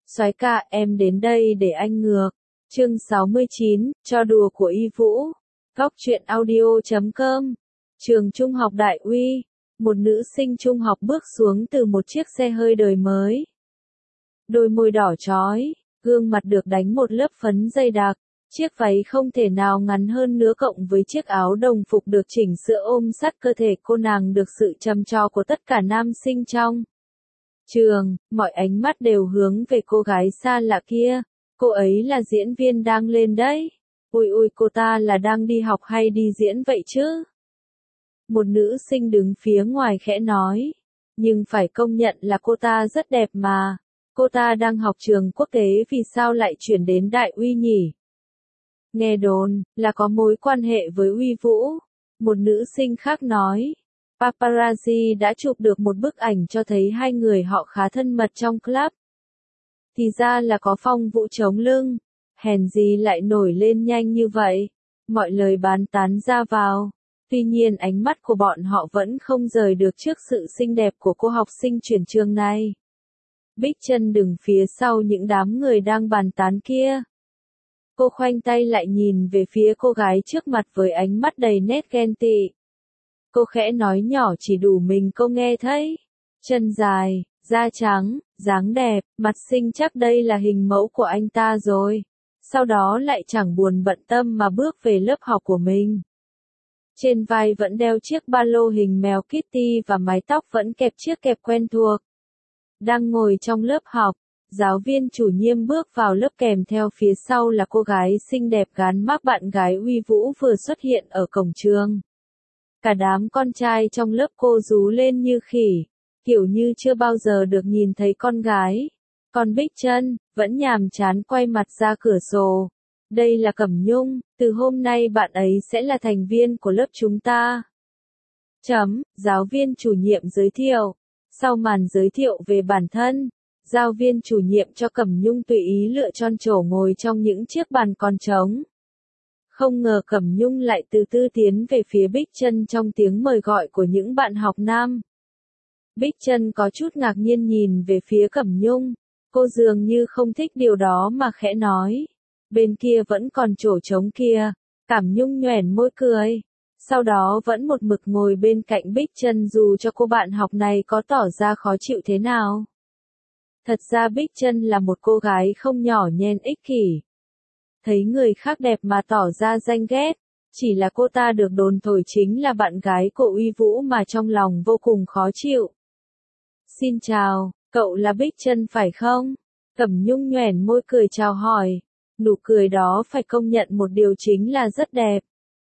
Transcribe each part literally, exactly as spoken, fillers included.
Soái ca, em đến đây để anh ngược. Chương sáu mươi chín, cho đùa của Y Vũ. Góc truyện audio chấm com. Trường Trung học Đại Uy. Một nữ sinh trung học bước xuống từ một chiếc xe hơi đời mới. Đôi môi đỏ chói, gương mặt được đánh một lớp phấn dày đặc, chiếc váy không thể nào ngắn hơn nữa cộng với chiếc áo đồng phục được chỉnh sửa ôm sát cơ thể cô nàng được sự trầm trồ của tất cả nam sinh trong trường, mọi ánh mắt đều hướng về cô gái xa lạ kia. Cô ấy là diễn viên đang lên đấy. Ui ui, cô ta là đang đi học hay đi diễn vậy chứ? Một nữ sinh đứng phía ngoài khẽ nói. Nhưng phải công nhận là cô ta rất đẹp mà. Cô ta đang học trường quốc tế, vì sao lại chuyển đến Đại Uy nhỉ? Nghe đồn là có mối quan hệ với Uy Vũ. Một nữ sinh khác nói. Paparazzi đã chụp được một bức ảnh cho thấy hai người họ khá thân mật trong club. Thì ra là có Phong Vũ chống lưng. Hèn gì lại nổi lên nhanh như vậy. Mọi lời bàn tán ra vào. Tuy nhiên ánh mắt của bọn họ vẫn không rời được trước sự xinh đẹp của cô học sinh chuyển trường này. Bích Chân đứng phía sau những đám người đang bàn tán kia. Cô khoanh tay lại nhìn về phía cô gái trước mặt với ánh mắt đầy nét ghen tị. Cô khẽ nói nhỏ chỉ đủ mình cô nghe thấy. Chân dài, da trắng, dáng đẹp, mặt xinh chắc đây là hình mẫu của anh ta rồi. Sau đó lại chẳng buồn bận tâm mà bước về lớp học của mình. Trên vai vẫn đeo chiếc ba lô hình mèo Kitty và mái tóc vẫn kẹp chiếc kẹp quen thuộc. Đang ngồi trong lớp học, giáo viên chủ nhiệm bước vào lớp kèm theo phía sau là cô gái xinh đẹp gán mác bạn gái Uy Vũ vừa xuất hiện ở cổng trường. Cả đám con trai trong lớp cô rú lên như khỉ, kiểu như chưa bao giờ được nhìn thấy con gái. Còn Bích Chân vẫn nhàm chán quay mặt ra cửa sổ. Đây là Cẩm Nhung, từ hôm nay bạn ấy sẽ là thành viên của lớp chúng ta. Chấm, giáo viên chủ nhiệm giới thiệu. Sau màn giới thiệu về bản thân, giáo viên chủ nhiệm cho Cẩm Nhung tùy ý lựa chọn chỗ ngồi trong những chiếc bàn còn trống. Không ngờ Cẩm Nhung lại từ từ tiến về phía Bích Chân trong tiếng mời gọi của những bạn học nam. Bích Chân có chút ngạc nhiên nhìn về phía Cẩm Nhung. Cô dường như không thích điều đó mà khẽ nói. Bên kia vẫn còn chỗ trống kia. Cẩm Nhung nhoẻn môi cười. Sau đó vẫn một mực ngồi bên cạnh Bích Chân dù cho cô bạn học này có tỏ ra khó chịu thế nào. Thật ra Bích Chân là một cô gái không nhỏ nhen ích kỷ. Thấy người khác đẹp mà tỏ ra ganh ghét. Chỉ là cô ta được đồn thổi chính là bạn gái của Uy Vũ mà trong lòng vô cùng khó chịu. Xin chào, cậu là Bích Chân phải không? Cẩm Nhung nhoẻn môi cười chào hỏi. Nụ cười đó phải công nhận một điều chính là rất đẹp.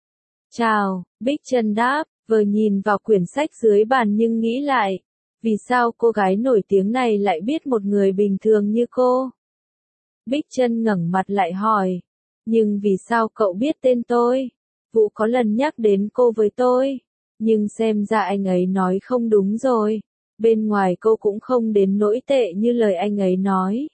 Chào, Bích Chân đáp, vừa nhìn vào quyển sách dưới bàn nhưng nghĩ lại. Vì sao cô gái nổi tiếng này lại biết một người bình thường như cô? Bích Chân ngẩng mặt lại hỏi. Nhưng vì sao cậu biết tên tôi? Vũ có lần nhắc đến cô với tôi. Nhưng xem ra anh ấy nói không đúng rồi. Bên ngoài cô cũng không đến nỗi tệ như lời anh ấy nói.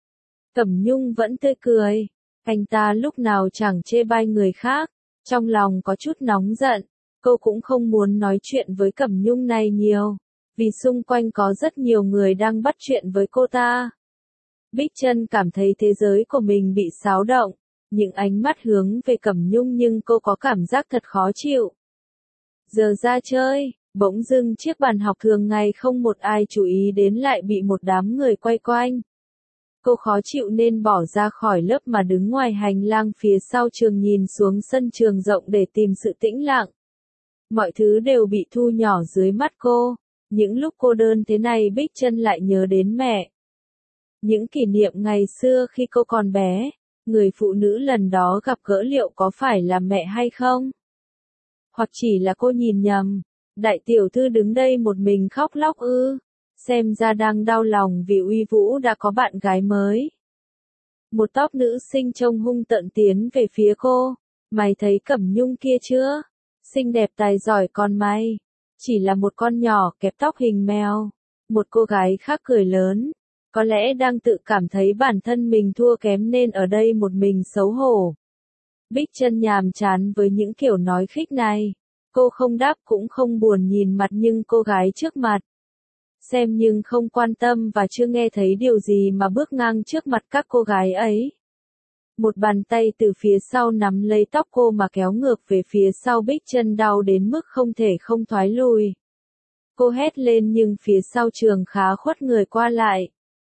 Cẩm Nhung vẫn tươi cười. Anh ta lúc nào chẳng chê bai người khác. Trong lòng có chút nóng giận. Cô cũng không muốn nói chuyện với Cẩm Nhung này nhiều. Vì xung quanh có rất nhiều người đang bắt chuyện với cô ta. Bích Chân cảm thấy thế giới của mình bị xáo động. Những ánh mắt hướng về Cẩm Nhung nhưng cô có cảm giác thật khó chịu. Giờ ra chơi, bỗng dưng chiếc bàn học thường ngày không một ai chú ý đến lại bị một đám người quay quanh. Cô khó chịu nên bỏ ra khỏi lớp mà đứng ngoài hành lang phía sau trường nhìn xuống sân trường rộng để tìm sự tĩnh lặng. Mọi thứ đều bị thu nhỏ dưới mắt cô. Những lúc cô đơn thế này Bích Chân lại nhớ đến mẹ. Những kỷ niệm ngày xưa khi cô còn bé, người phụ nữ lần đó gặp gỡ liệu có phải là mẹ hay không? Hoặc chỉ là cô nhìn nhầm, đại tiểu thư đứng đây một mình khóc lóc ư, xem ra đang đau lòng vì Uy Vũ đã có bạn gái mới. Một tóc nữ sinh trông hung tợn tiến về phía cô, mày thấy Cẩm Nhung kia chưa? Xinh đẹp tài giỏi còn mày, chỉ là một con nhỏ kẹp tóc hình mèo. Một cô gái khác cười lớn. Có lẽ đang tự cảm thấy bản thân mình thua kém nên ở đây một mình xấu hổ. Bích Chân nhàm chán với những kiểu nói khích này. Cô không đáp cũng không buồn nhìn mặt nhưng cô gái trước mặt. xem nhưng không quan tâm và chưa nghe thấy điều gì mà bước ngang trước mặt các cô gái ấy. Một bàn tay từ phía sau nắm lấy tóc cô mà kéo ngược về phía sau, Bích Trân đau đến mức không thể không thoái lùi. Cô hét lên nhưng phía sau Trường Khá khuất người qua lại.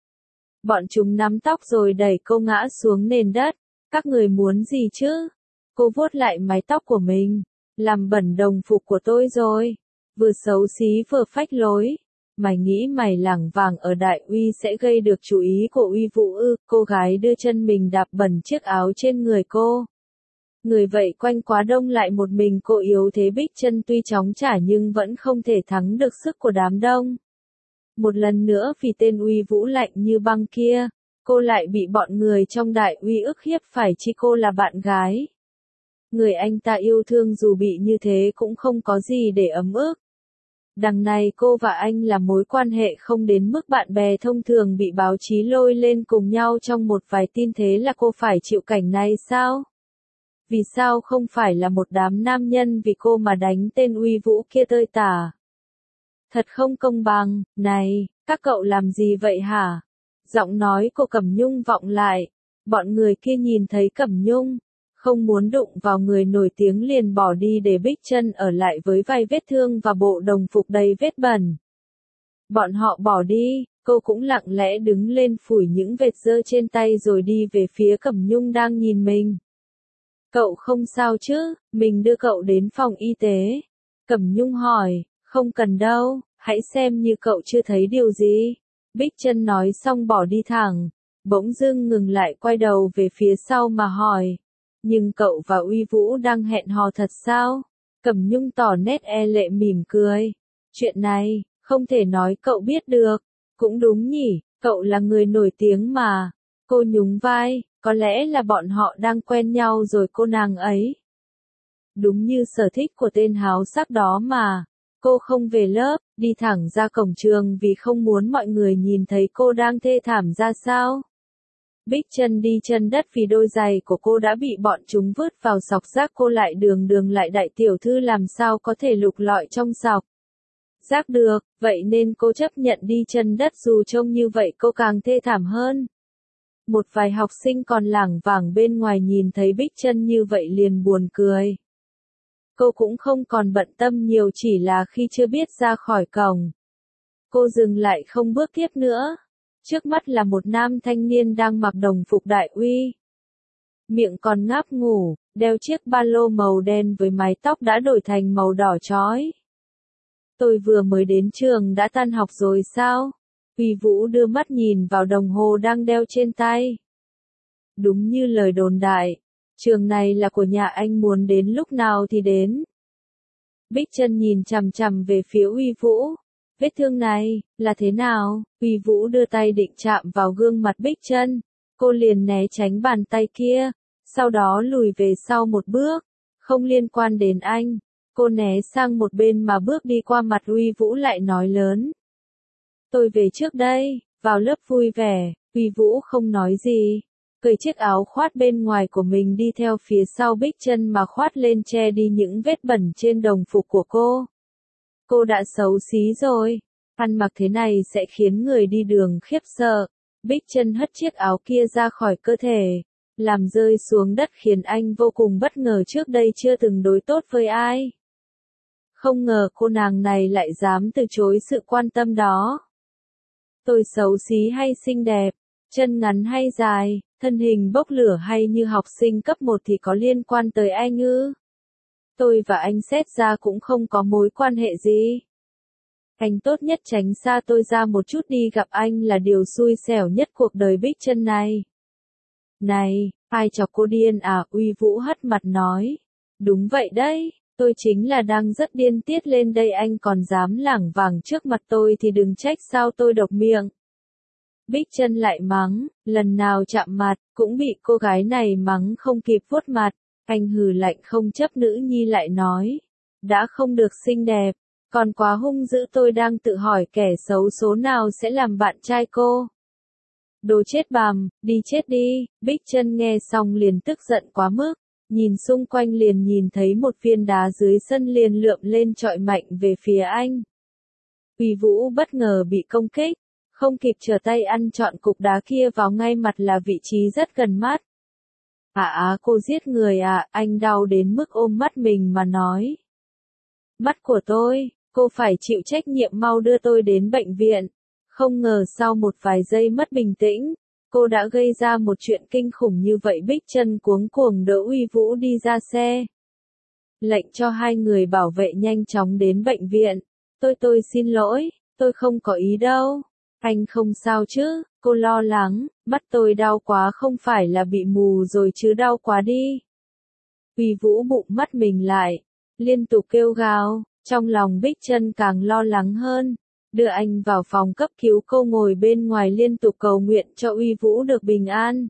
Bọn chúng nắm tóc rồi đẩy cô ngã xuống nền đất. Các người muốn gì chứ? Cô vuốt lại mái tóc của mình. Làm bẩn đồng phục của tôi rồi. Vừa xấu xí vừa phách lối. Mày nghĩ mày lảng vảng ở Đại Uy sẽ gây được chú ý của Uy Vũ ư? Cô gái đưa chân mình đạp bẩn chiếc áo trên người cô. Người vậy quanh quá đông lại một mình cô yếu thế. Bích Trân tuy chóng trả nhưng vẫn không thể thắng được sức của đám đông. Một lần nữa vì tên Uy Vũ lạnh như băng kia, cô lại bị bọn người trong Đại Uy ức hiếp, phải chi cô là bạn gái. Người anh ta yêu thương dù bị như thế cũng không có gì để ấm ức. Đằng này cô và anh là mối quan hệ không đến mức bạn bè thông thường bị báo chí lôi lên cùng nhau trong một vài tin, thế là cô phải chịu cảnh này sao? Vì sao không phải là một đám nam nhân vì cô mà đánh tên Uy Vũ kia tơi tả? Thật không công bằng. Này, các cậu làm gì vậy hả? Giọng nói của Cẩm Nhung vọng lại. Bọn người kia nhìn thấy Cẩm Nhung, không muốn đụng vào người nổi tiếng liền bỏ đi để Bích Trân ở lại với vài vết thương và bộ đồng phục đầy vết bẩn. Bọn họ bỏ đi, cô cũng lặng lẽ đứng lên phủi những vệt dơ trên tay rồi đi về phía Cẩm Nhung đang nhìn mình. Cậu không sao chứ? Mình đưa cậu đến phòng y tế. Cẩm Nhung hỏi. Không cần đâu, hãy xem như cậu chưa thấy điều gì. Bích Trân nói xong bỏ đi thẳng. Bỗng dưng ngừng lại, quay đầu về phía sau mà hỏi. Nhưng cậu và Uy Vũ đang hẹn hò thật sao? Cẩm Nhung tỏ nét e lệ mỉm cười. Chuyện này, không thể nói cậu biết được. Cũng đúng nhỉ, cậu là người nổi tiếng mà. Cô nhún vai, có lẽ là bọn họ đang quen nhau rồi cô nàng ấy. Đúng như sở thích của tên háo sắc đó mà. Cô không về lớp, đi thẳng ra cổng trường vì không muốn mọi người nhìn thấy cô đang thê thảm ra sao. Bích Trân đi chân đất vì đôi giày của cô đã bị bọn chúng vứt vào sọc rác, cô lại đường đường lại đại tiểu thư làm sao có thể lục lọi trong sọc rác được, vậy nên cô chấp nhận đi chân đất, dù trông như vậy cô càng thê thảm hơn. Một vài học sinh còn lảng vảng bên ngoài nhìn thấy Bích Trân như vậy liền buồn cười. Cô cũng không còn bận tâm nhiều, chỉ là khi chưa biết ra khỏi cổng, cô dừng lại không bước tiếp nữa. Trước mắt là một nam thanh niên đang mặc đồng phục Đại Uy. Miệng còn ngáp ngủ, đeo chiếc ba lô màu đen với mái tóc đã đổi thành màu đỏ chói. Tôi vừa mới đến trường đã tan học rồi sao? Uy Vũ đưa mắt nhìn vào đồng hồ đang đeo trên tay. Đúng như lời đồn đại. Trường này là của nhà anh, muốn đến lúc nào thì đến. Bích Trân nhìn chằm chằm về phía Uy Vũ. Vết thương này, là thế nào? Uy Vũ đưa tay định chạm vào gương mặt Bích Trân. Cô liền né tránh bàn tay kia, sau đó lùi về sau một bước. Không liên quan đến anh. Cô né sang một bên mà bước đi qua mặt Uy Vũ lại nói lớn. Tôi về trước đây, vào lớp vui vẻ. Uy Vũ không nói gì. Cởi chiếc áo khoát bên ngoài của mình đi theo phía sau Bích Trân mà khoát lên che đi những vết bẩn trên đồng phục của cô. Cô đã xấu xí rồi, ăn mặc thế này sẽ khiến người đi đường khiếp sợ. Bích Trân hất chiếc áo kia ra khỏi cơ thể, làm rơi xuống đất khiến anh vô cùng bất ngờ, trước đây chưa từng đối tốt với ai. Không ngờ cô nàng này lại dám từ chối sự quan tâm đó. Tôi xấu xí hay xinh đẹp, chân ngắn hay dài, thân hình bốc lửa hay như học sinh cấp một thì có liên quan tới anh ư? Tôi và anh xét ra cũng không có mối quan hệ gì. Anh tốt nhất tránh xa tôi ra một chút đi, gặp anh là điều xui xẻo nhất cuộc đời Bích Trân này. Này, ai chọc cô điên à? Uy Vũ hất mặt nói. Đúng vậy đấy, tôi chính là đang rất điên tiết lên đây, anh còn dám lảng vảng trước mặt tôi thì đừng trách sao tôi độc miệng. Bích Trân lại mắng, lần nào chạm mặt, cũng bị cô gái này mắng không kịp vuốt mặt. Anh hừ lạnh không chấp nữ nhi lại nói. Đã không được xinh đẹp, còn quá hung dữ, tôi đang tự hỏi kẻ xấu số nào sẽ làm bạn trai cô. Đồ chết bằm, đi chết đi. Bích Trân nghe xong liền tức giận quá mức. Nhìn xung quanh liền nhìn thấy một viên đá dưới sân liền lượm lên chọi mạnh về phía anh. Uy Vũ bất ngờ bị công kích, không kịp trở tay ăn trọn cục đá kia vào ngay mặt là vị trí rất gần mắt. À á cô giết người à, anh đau đến mức ôm mắt mình mà nói. Mắt của tôi, cô phải chịu trách nhiệm mau đưa tôi đến bệnh viện. Không ngờ sau một vài giây mất bình tĩnh, cô đã gây ra một chuyện kinh khủng như vậy. Bích Trân cuống cuồng đỡ Uy Vũ đi ra xe. Lệnh cho hai người bảo vệ nhanh chóng đến bệnh viện. Tôi tôi xin lỗi, tôi không có ý đâu. Anh không sao chứ, cô lo lắng, mắt tôi đau quá không phải là bị mù rồi chứ đau quá đi. Uy Vũ bụng mắt mình lại, liên tục kêu gào, trong lòng Bích Trân càng lo lắng hơn. Đưa anh vào phòng cấp cứu, cô ngồi bên ngoài liên tục cầu nguyện cho Uy Vũ được bình an.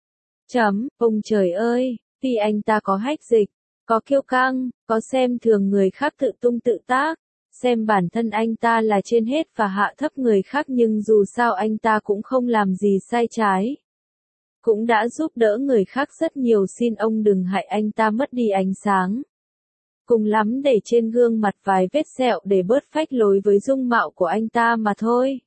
Chấm, ông trời ơi, tuy anh ta có hách dịch, có kiêu căng, có xem thường người khác tự tung tự tác, xem bản thân anh ta là trên hết và hạ thấp người khác, nhưng dù sao anh ta cũng không làm gì sai trái. Cũng đã giúp đỡ người khác rất nhiều, xin ông đừng hại anh ta mất đi ánh sáng. Cùng lắm để trên gương mặt vài vết sẹo để bớt phách lối với dung mạo của anh ta mà thôi.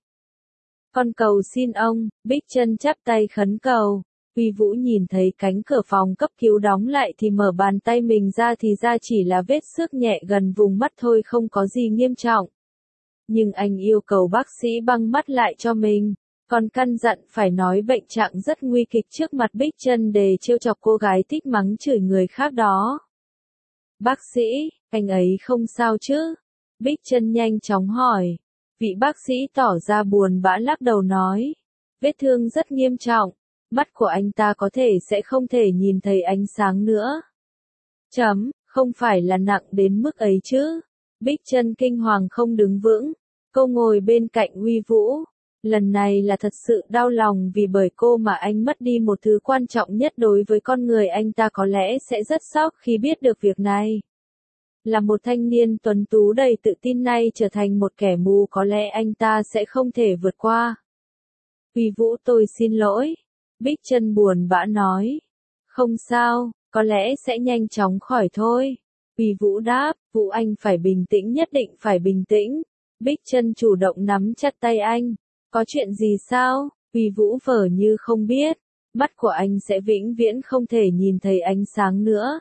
Con cầu xin ông, Bích Trân chắp tay khấn cầu. Uy Vũ nhìn thấy cánh cửa phòng cấp cứu đóng lại thì mở bàn tay mình ra, thì ra chỉ là vết xước nhẹ gần vùng mắt thôi, không có gì nghiêm trọng. Nhưng anh yêu cầu bác sĩ băng mắt lại cho mình, còn căn dặn phải nói bệnh trạng rất nguy kịch trước mặt Bích Trân để trêu chọc cô gái thích mắng chửi người khác đó. Bác sĩ, anh ấy không sao chứ? Bích Trân nhanh chóng hỏi. Vị bác sĩ tỏ ra buồn bã lắc đầu nói. Vết thương rất nghiêm trọng, mắt của anh ta có thể sẽ không thể nhìn thấy ánh sáng nữa. Chấm, không phải là nặng đến mức ấy chứ? Bích Trân kinh hoàng không đứng vững. Cô ngồi bên cạnh Uy Vũ. Lần này là thật sự đau lòng, vì bởi cô mà anh mất đi một thứ quan trọng nhất đối với con người. Anh ta có lẽ sẽ rất sốc khi biết được việc này. Là một thanh niên tuấn tú đầy tự tin, nay trở thành một kẻ mù, có lẽ anh ta sẽ không thể vượt qua. Uy Vũ, tôi xin lỗi. Bích Trân buồn bã nói. Không sao, có lẽ sẽ nhanh chóng khỏi thôi. Uy Vũ đáp, Vũ anh phải bình tĩnh, nhất định phải bình tĩnh. Bích Trân chủ động nắm chặt tay anh. Có chuyện gì sao? Uy Vũ vờ như không biết. Mắt của anh sẽ vĩnh viễn không thể nhìn thấy ánh sáng nữa.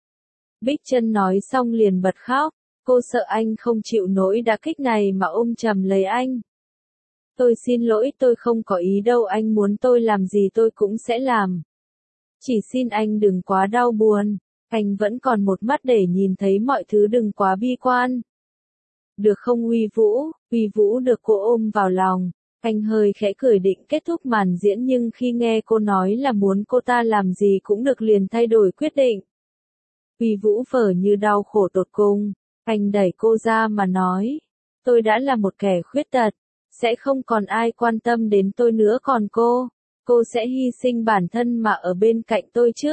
Bích Trân nói xong liền bật khóc. Cô sợ anh không chịu nổi đả kích này mà ôm chầm lấy anh. Tôi xin lỗi, tôi không có ý đâu, anh muốn tôi làm gì tôi cũng sẽ làm. Chỉ xin anh đừng quá đau buồn. Anh vẫn còn một mắt để nhìn thấy mọi thứ, đừng quá bi quan. Được không Uy Vũ? Uy Vũ được cô ôm vào lòng. Anh hơi khẽ cười định kết thúc màn diễn, nhưng khi nghe cô nói là muốn cô ta làm gì cũng được liền thay đổi quyết định. Uy Vũ vờ như đau khổ tột cùng. Anh đẩy cô ra mà nói. Tôi đã là một kẻ khuyết tật. Sẽ không còn ai quan tâm đến tôi nữa, còn cô. Cô sẽ hy sinh bản thân mà ở bên cạnh tôi chứ?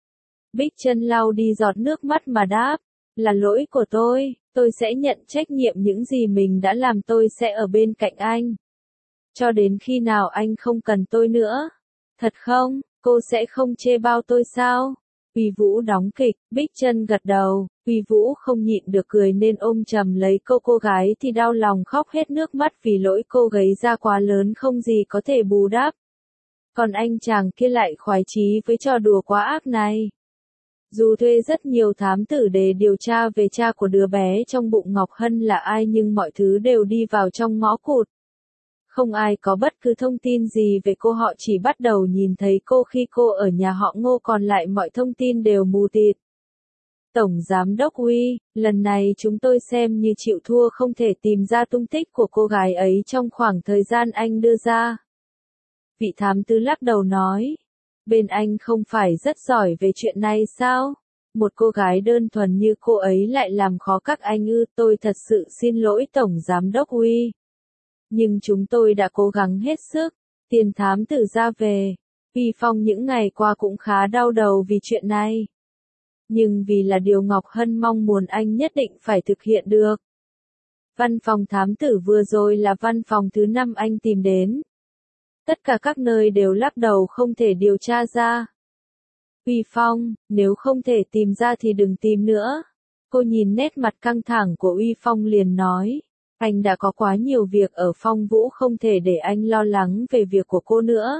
Bích Trân lau đi giọt nước mắt mà đáp. Là lỗi của tôi. Tôi sẽ nhận trách nhiệm những gì mình đã làm, tôi sẽ ở bên cạnh anh. Cho đến khi nào anh không cần tôi nữa. Thật không? Cô sẽ không chê bao tôi sao? Uy Vũ đóng kịch. Bích Trân gật đầu. Uy Vũ không nhịn được cười nên ôm chầm lấy cô. Cô gái thì đau lòng khóc hết nước mắt vì lỗi cô gây ra quá lớn, không gì có thể bù đắp. Còn anh chàng kia lại khoái chí với trò đùa quá ác này. Dù thuê rất nhiều thám tử để điều tra về cha của đứa bé trong bụng Ngọc Hân là ai, nhưng mọi thứ đều đi vào trong ngõ cụt. Không ai có bất cứ thông tin gì về cô, họ chỉ bắt đầu nhìn thấy cô khi cô ở nhà họ Ngô, còn lại mọi thông tin đều mù tịt. Tổng Giám đốc Uy, lần này chúng tôi xem như chịu thua, không thể tìm ra tung tích của cô gái ấy trong khoảng thời gian anh đưa ra. Vị thám tư lắc đầu nói. Bên anh không phải rất giỏi về chuyện này sao? Một cô gái đơn thuần như cô ấy lại làm khó các anh ư? Tôi thật sự xin lỗi Tổng Giám đốc Uy. Nhưng chúng tôi đã cố gắng hết sức. Tiền thám tử ra về. Uy Phong những ngày qua cũng khá đau đầu vì chuyện này. Nhưng vì là điều Ngọc Hân mong muốn, anh nhất định phải thực hiện được. Văn phòng thám tử vừa rồi là văn phòng thứ năm anh tìm đến. Tất cả các nơi đều lắc đầu không thể điều tra ra. Uy Phong, nếu không thể tìm ra thì đừng tìm nữa. Cô nhìn nét mặt căng thẳng của Uy Phong liền nói. Anh đã có quá nhiều việc ở Phong Vũ không thể để anh lo lắng về việc của cô nữa.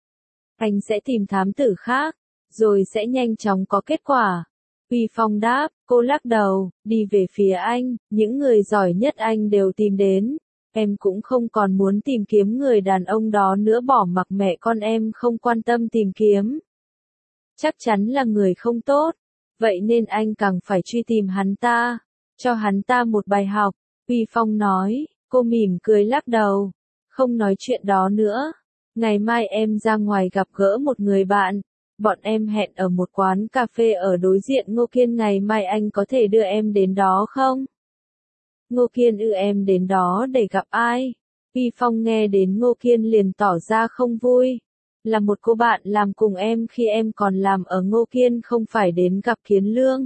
Anh sẽ tìm thám tử khác, rồi sẽ nhanh chóng có kết quả. Uy Phong đáp, cô lắc đầu, đi về phía anh, những người giỏi nhất anh đều tìm đến. Em cũng không còn muốn tìm kiếm người đàn ông đó nữa, bỏ mặc mẹ con em không quan tâm tìm kiếm. Chắc chắn là người không tốt, vậy nên anh càng phải truy tìm hắn ta, cho hắn ta một bài học. Uy Phong nói, cô mỉm cười lắc đầu, không nói chuyện đó nữa. Ngày mai em ra ngoài gặp gỡ một người bạn, bọn em hẹn ở một quán cà phê ở đối diện Ngô Kiên, ngày mai anh có thể đưa em đến đó không? Ngô Kiên ư, em đến đó để gặp ai? Uy Phong nghe đến Ngô Kiên liền tỏ ra không vui. Là một cô bạn làm cùng em khi em còn làm ở Ngô Kiên, không phải đến gặp Kiến Lương.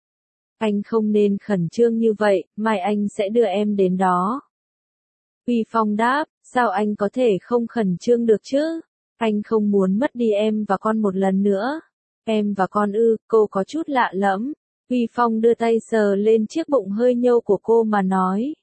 Anh không nên khẩn trương như vậy, mai anh sẽ đưa em đến đó. Uy Phong đáp, sao anh có thể không khẩn trương được chứ? Anh không muốn mất đi em và con một lần nữa. Em và con ư, cô có chút lạ lẫm. Uy Phong đưa tay sờ lên chiếc bụng hơi nhô của cô mà nói.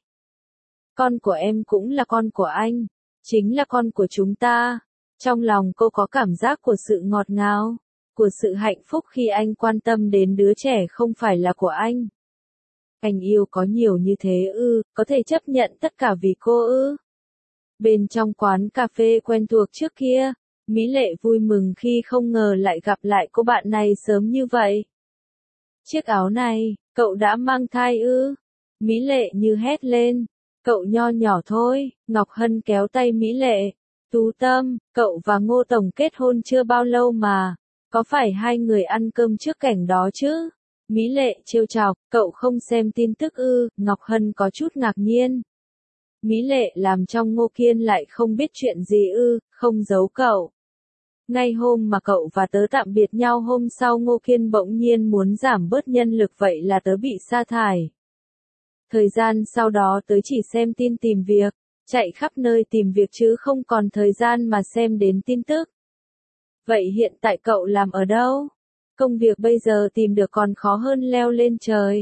Con của em cũng là con của anh, chính là con của chúng ta. Trong lòng cô có cảm giác của sự ngọt ngào, của sự hạnh phúc khi anh quan tâm đến đứa trẻ không phải là của anh. Anh yêu có nhiều như thế ư, có thể chấp nhận tất cả vì cô ư. Bên trong quán cà phê quen thuộc trước kia, Mỹ Lệ vui mừng khi không ngờ lại gặp lại cô bạn này sớm như vậy. Chiếc áo này, cậu đã mang thai ư? Mỹ Lệ như hét lên. Cậu nho nhỏ thôi, Ngọc Hân kéo tay Mỹ Lệ. Tú Tâm, cậu và Ngô Tổng kết hôn chưa bao lâu mà, có phải hai người ăn cơm trước cảnh đó chứ? Mỹ Lệ trêu chọc, cậu không xem tin tức ư? Ngọc Hân có chút ngạc nhiên. Mỹ Lệ làm trong Ngô Kiên lại không biết chuyện gì ư, không giấu cậu. Ngay hôm mà cậu và tớ tạm biệt nhau hôm sau Ngô Kiên bỗng nhiên muốn giảm bớt nhân lực, vậy là tớ bị sa thải. Thời gian sau đó tớ chỉ xem tin tìm việc, chạy khắp nơi tìm việc chứ không còn thời gian mà xem đến tin tức. Vậy hiện tại cậu làm ở đâu? Công việc bây giờ tìm được còn khó hơn leo lên trời.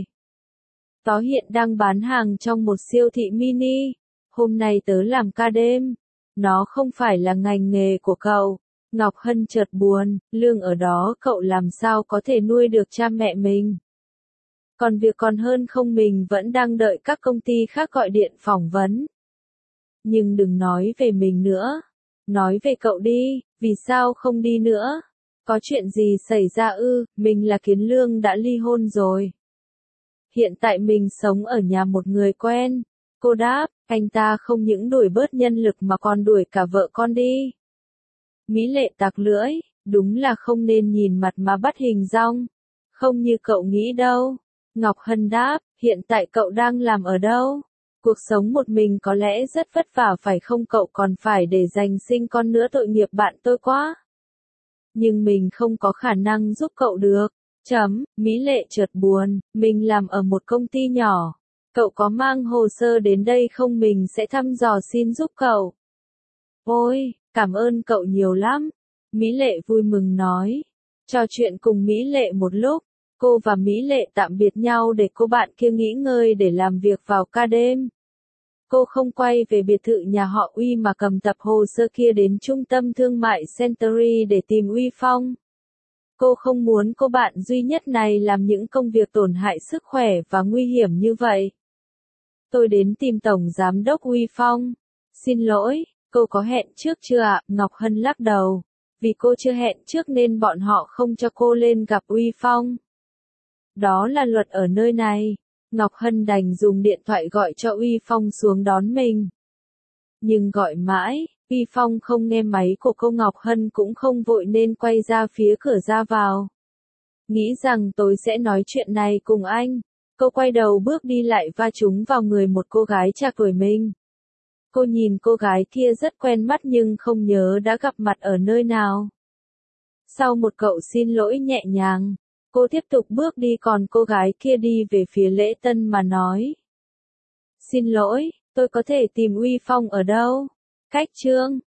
Tớ hiện đang bán hàng trong một siêu thị mini. Hôm nay tớ làm ca đêm. Nó không phải là ngành nghề của cậu. Ngọc Hân chợt buồn, lương ở đó cậu làm sao có thể nuôi được cha mẹ mình. Còn việc còn hơn không, mình vẫn đang đợi các công ty khác gọi điện phỏng vấn. Nhưng đừng nói về mình nữa. Nói về cậu đi, vì sao không đi nữa? Có chuyện gì xảy ra ư? Mình là Kiến Lương đã ly hôn rồi. Hiện tại mình sống ở nhà một người quen. Cô đáp, anh ta không những đuổi bớt nhân lực mà còn đuổi cả vợ con đi. Mỹ Lệ tặc lưỡi, đúng là không nên nhìn mặt mà bắt hình dong. Không như cậu nghĩ đâu. Ngọc Hân đáp, hiện tại cậu đang làm ở đâu? Cuộc sống một mình có lẽ rất vất vả phải không, cậu còn phải để dành sinh con nữa, tội nghiệp bạn tôi quá. Nhưng mình không có khả năng giúp cậu được. Chấm, Mỹ Lệ chợt buồn, mình làm ở một công ty nhỏ. Cậu có mang hồ sơ đến đây không, mình sẽ thăm dò xin giúp cậu. Ôi, cảm ơn cậu nhiều lắm. Mỹ Lệ vui mừng nói. Trò chuyện cùng Mỹ Lệ một lúc, cô và Mỹ Lệ tạm biệt nhau để cô bạn kia nghỉ ngơi để làm việc vào ca đêm. Cô không quay về biệt thự nhà họ Uy mà cầm tập hồ sơ kia đến trung tâm thương mại Century để tìm Uy Phong. Cô không muốn cô bạn duy nhất này làm những công việc tổn hại sức khỏe và nguy hiểm như vậy. Tôi đến tìm Tổng Giám đốc Uy Phong. Xin lỗi, cô có hẹn trước chưa ạ? Ngọc Hân lắc đầu. Vì cô chưa hẹn trước nên bọn họ không cho cô lên gặp Uy Phong. Đó là luật ở nơi này. Ngọc Hân đành dùng điện thoại gọi cho Uy Phong xuống đón mình. Nhưng gọi mãi, Uy Phong không nghe máy của cô, Ngọc Hân cũng không vội nên quay ra phía cửa ra vào. Nghĩ rằng tôi sẽ nói chuyện này cùng anh. Cô quay đầu bước đi lại va trúng vào người một cô gái trạc tuổi mình. Cô nhìn cô gái kia rất quen mắt nhưng không nhớ đã gặp mặt ở nơi nào. Sau một cậu xin lỗi nhẹ nhàng, cô tiếp tục bước đi, còn cô gái kia đi về phía lễ tân mà nói. Xin lỗi, tôi có thể tìm Uy Phong ở đâu? Cách Trương.